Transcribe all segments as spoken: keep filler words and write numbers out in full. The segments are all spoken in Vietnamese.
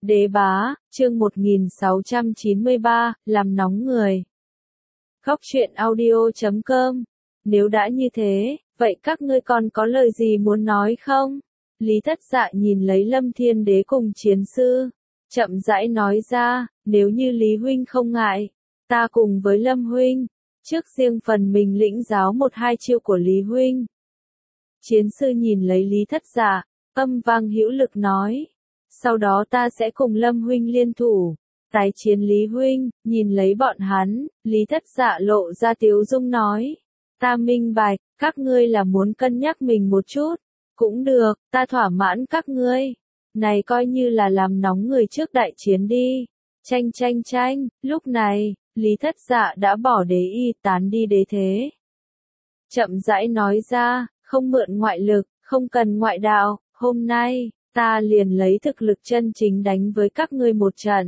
Đế bá, chương một nghìn sáu trăm chín mươi ba, làm nóng người. Góc truyện audio chấm com. Nếu đã như thế, vậy các ngươi còn có lời gì muốn nói không? Lý Thất Dạ nhìn lấy Lâm Thiên Đế cùng chiến sư, chậm rãi nói ra, nếu như Lý huynh không ngại, ta cùng với Lâm huynh, trước riêng phần mình lĩnh giáo một hai chiêu của Lý huynh. Chiến sư nhìn lấy Lý Thất Dạ, âm vang hữu lực nói, sau đó ta sẽ cùng Lâm huynh liên thủ, tái chiến Lý huynh. Nhìn lấy bọn hắn, Lý Thất Dạ lộ ra tiếu dung nói, ta minh bạch, các ngươi là muốn cân nhắc mình một chút, cũng được, ta thỏa mãn các ngươi, này coi như là làm nóng người trước đại chiến đi. Tranh tranh tranh, lúc này, Lý Thất Dạ đã bỏ đế y tán đi đế thế. Chậm rãi nói ra, không mượn ngoại lực, không cần ngoại đạo, hôm nay, ta liền lấy thực lực chân chính đánh với các ngươi một trận.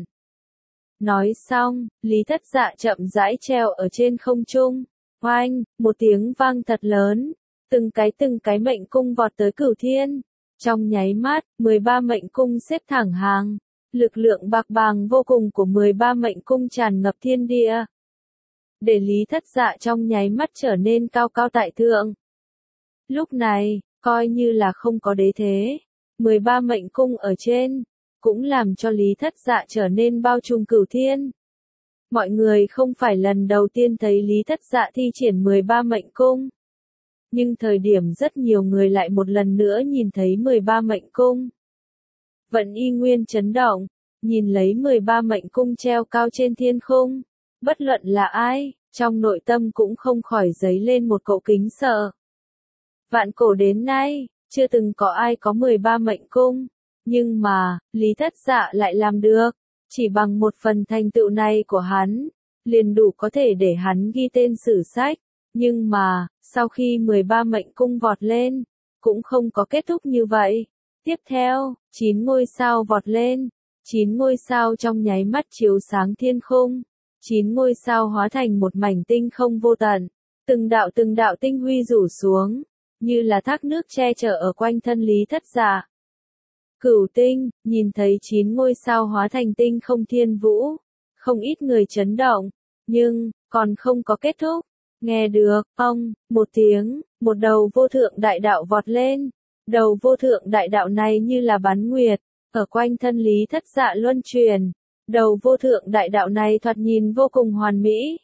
Nói xong, Lý Thất Dạ chậm rãi treo ở trên không trung, oanh, một tiếng vang thật lớn, từng cái từng cái mệnh cung vọt tới Cửu Thiên. Trong nháy mắt, mười ba mệnh cung xếp thẳng hàng, lực lượng bạc bàng vô cùng của mười ba mệnh cung tràn ngập thiên địa, để Lý Thất Dạ trong nháy mắt trở nên cao cao tại thượng. Lúc này, coi như là không có đế thế, mười ba mệnh cung ở trên, cũng làm cho Lý Thất Dạ trở nên bao trùm Cửu Thiên. Mọi người không phải lần đầu tiên thấy Lý Thất Dạ thi triển mười ba mệnh cung, nhưng thời điểm rất nhiều người lại một lần nữa nhìn thấy mười ba mệnh cung, vẫn y nguyên chấn động, nhìn lấy mười ba mệnh cung treo cao trên thiên khung, bất luận là ai, trong nội tâm cũng không khỏi dấy lên một cỗ kính sợ. Vạn cổ đến nay, chưa từng có ai có mười ba mệnh cung, nhưng mà, Lý Thất Dạ lại làm được, chỉ bằng một phần thành tựu này của hắn, liền đủ có thể để hắn ghi tên sử sách, nhưng mà, sau khi mười ba mệnh cung vọt lên, cũng không có kết thúc như vậy. Tiếp theo, chín ngôi sao vọt lên, chín ngôi sao trong nháy mắt chiếu sáng thiên khung, chín ngôi sao hóa thành một mảnh tinh không vô tận, từng đạo từng đạo tinh huy rủ xuống, như là thác nước che chở ở quanh thân Lý Thất Dạ. Cửu tinh, nhìn thấy chín ngôi sao hóa thành tinh không thiên vũ, không ít người chấn động, nhưng, còn không có kết thúc. Nghe được, ông, một tiếng, một đầu vô thượng đại đạo vọt lên, đầu vô thượng đại đạo này như là bán nguyệt, ở quanh thân Lý Thất Dạ luân truyền, đầu vô thượng đại đạo này thoạt nhìn vô cùng hoàn mỹ,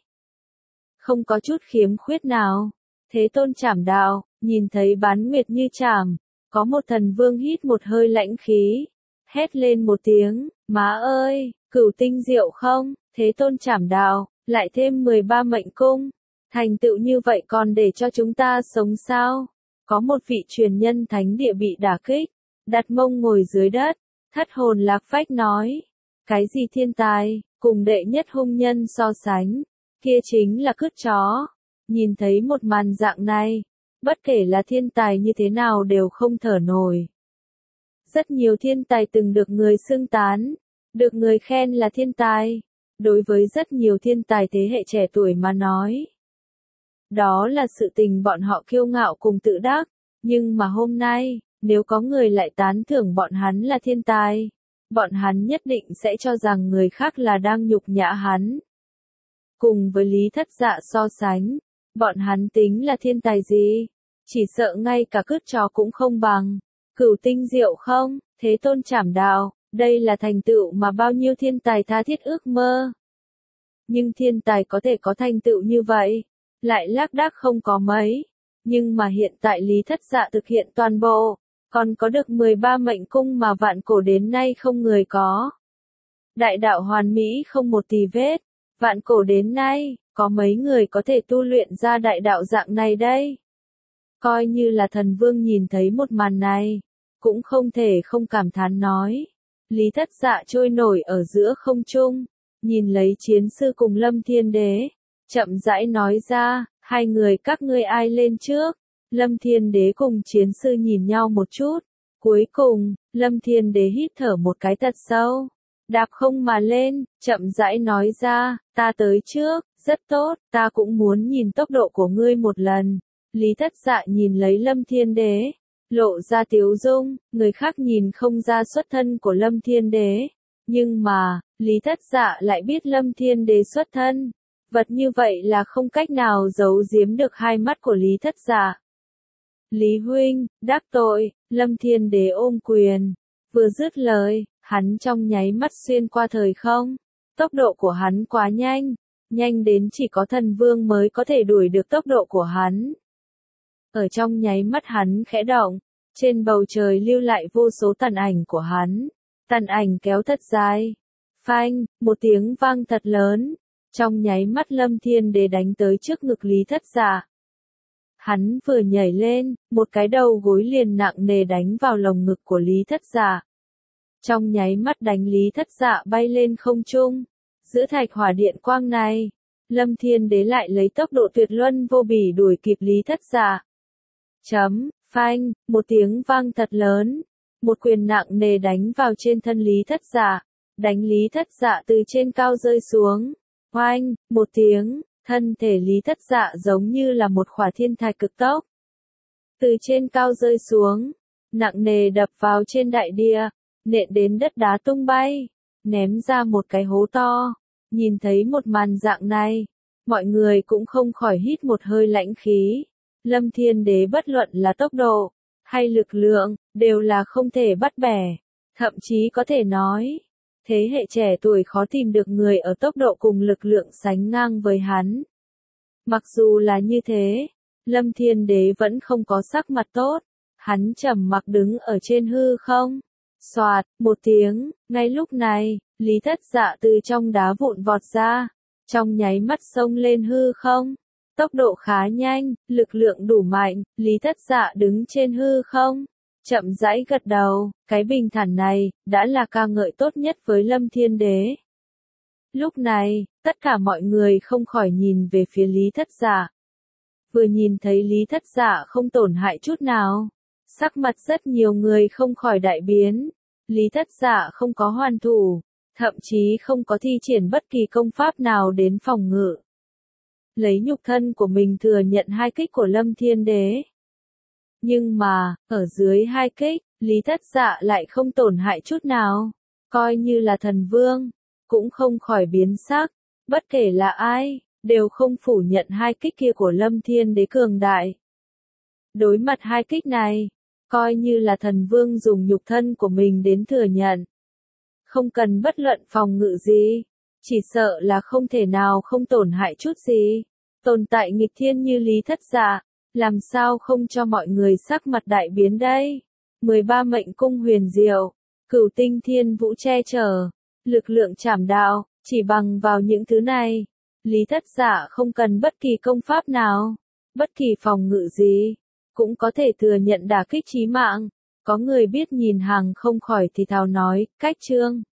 không có chút khiếm khuyết nào. Thế Tôn Trảm Đạo, nhìn thấy bán nguyệt như chảm, có một thần vương hít một hơi lãnh khí, hét lên một tiếng, má ơi, cửu tinh diệu không? Thế Tôn Trảm Đạo, lại thêm mười ba mệnh cung, thành tựu như vậy còn để cho chúng ta sống sao? Có một vị truyền nhân thánh địa bị đả kích, đặt mông ngồi dưới đất, thất hồn lạc phách nói, cái gì thiên tài, cùng đệ nhất hung nhân so sánh, kia chính là cứt chó. Nhìn thấy một màn dạng này, bất kể là thiên tài như thế nào đều không thở nổi. Rất nhiều thiên tài từng được người xưng tán, được người khen là thiên tài, đối với rất nhiều thiên tài thế hệ trẻ tuổi mà nói, đó là sự tình bọn họ kiêu ngạo cùng tự đắc, nhưng mà hôm nay, nếu có người lại tán thưởng bọn hắn là thiên tài, bọn hắn nhất định sẽ cho rằng người khác là đang nhục nhã hắn. Cùng với Lý Thất Dạ so sánh, bọn hắn tính là thiên tài gì? Chỉ sợ ngay cả cứt chó cũng không bằng. Cửu tinh diệu không? Thế Tôn Trảm Đạo, đây là thành tựu mà bao nhiêu thiên tài tha thiết ước mơ. Nhưng thiên tài có thể có thành tựu như vậy, lại lác đác không có mấy. Nhưng mà hiện tại Lý Thất Dạ thực hiện toàn bộ, còn có được mười ba mệnh cung mà vạn cổ đến nay không người có. Đại đạo hoàn mỹ không một tì vết, vạn cổ đến nay, có mấy người có thể tu luyện ra đại đạo dạng này đây? Coi như là thần vương nhìn thấy một màn này, cũng không thể không cảm thán nói. Lý Thất Dạ trôi nổi ở giữa không trung, nhìn lấy chiến sư cùng Lâm Thiên Đế, chậm rãi nói ra, hai người các ngươi ai lên trước? Lâm Thiên Đế cùng chiến sư nhìn nhau một chút, cuối cùng, Lâm Thiên Đế hít thở một cái thật sâu, đạp không mà lên, chậm rãi nói ra, ta tới trước, rất tốt, ta cũng muốn nhìn tốc độ của ngươi một lần. Lý Thất Dạ nhìn lấy Lâm Thiên Đế, lộ ra tiếu dung, người khác nhìn không ra xuất thân của Lâm Thiên Đế, Nhưng mà, Lý Thất Dạ lại biết Lâm Thiên Đế xuất thân. Vật như vậy là không cách nào giấu giếm được hai mắt của Lý Thất Dạ. Lý huynh, đắc tội, Lâm Thiên Đế ôm quyền. Vừa dứt lời, hắn trong nháy mắt xuyên qua thời không. Tốc độ của hắn quá nhanh, nhanh đến chỉ có thần vương mới có thể đuổi được tốc độ của hắn. Ở trong nháy mắt hắn khẽ động, trên bầu trời lưu lại vô số tàn ảnh của hắn. Tàn ảnh kéo thật dài. Phanh, một tiếng vang thật lớn. Trong nháy mắt Lâm Thiên Đế đánh tới trước ngực Lý Thất Dạ. Hắn vừa nhảy lên, một cái đầu gối liền nặng nề đánh vào lồng ngực của Lý Thất Dạ. Trong nháy mắt đánh Lý Thất Dạ bay lên không trung. Giữa thạch hỏa điện quang này, Lâm Thiên Đế lại lấy tốc độ tuyệt luân vô bỉ đuổi kịp Lý Thất Dạ. Chấm, phanh, một tiếng vang thật lớn. Một quyền nặng nề đánh vào trên thân Lý Thất Dạ. Đánh Lý Thất Dạ từ trên cao rơi xuống. Oanh, một tiếng, thân thể Lý Thất Dạ giống như là một khỏa thiên thạch cực tốc. Từ trên cao rơi xuống, nặng nề đập vào trên đại địa, nện đến đất đá tung bay, ném ra một cái hố to. Nhìn thấy một màn dạng này, mọi người cũng không khỏi hít một hơi lãnh khí. Lâm Thiên Đế bất luận là tốc độ, hay lực lượng, đều là không thể bắt bẻ. Thậm chí có thể nói, thế hệ trẻ tuổi khó tìm được người ở tốc độ cùng lực lượng sánh ngang với hắn. Mặc dù là như thế, Lâm Thiên Đế vẫn không có sắc mặt tốt. Hắn trầm mặc đứng ở trên hư không. Soạt, một tiếng, ngay lúc này, Lý Thất Dạ từ trong đá vụn vọt ra, trong nháy mắt xông lên hư không. Tốc độ khá nhanh, lực lượng đủ mạnh, Lý Thất Dạ đứng trên hư không. Chậm rãi gật đầu, cái bình thản này, đã là ca ngợi tốt nhất với Lâm Thiên Đế. Lúc này, tất cả mọi người không khỏi nhìn về phía Lý Thất Dạ. Vừa nhìn thấy Lý Thất Dạ không tổn hại chút nào, sắc mặt rất nhiều người không khỏi đại biến. Lý Thất Dạ không có hoàn thủ, thậm chí không có thi triển bất kỳ công pháp nào đến phòng ngự. Lấy nhục thân của mình thừa nhận hai kích của Lâm Thiên Đế. Nhưng mà, ở dưới hai kích, Lý Thất Dạ lại không tổn hại chút nào. Coi như là thần vương, cũng không khỏi biến sắc. Bất kể là ai, đều không phủ nhận hai kích kia của Lâm Thiên Đế cường đại. Đối mặt hai kích này, coi như là thần vương dùng nhục thân của mình đến thừa nhận. Không cần bất luận phòng ngự gì, chỉ sợ là không thể nào không tổn hại chút gì. Tồn tại nghịch thiên như Lý Thất Dạ, làm sao không cho mọi người sắc mặt đại biến đây? mười ba mệnh cung huyền diệu, cửu tinh thiên vũ che chở, lực lượng trảm đạo, chỉ bằng vào những thứ này, Lý Thất Dạ không cần bất kỳ công pháp nào, bất kỳ phòng ngự gì, cũng có thể thừa nhận đả kích chí mạng. Có người biết nhìn hàng không khỏi thì thào nói, cách chương.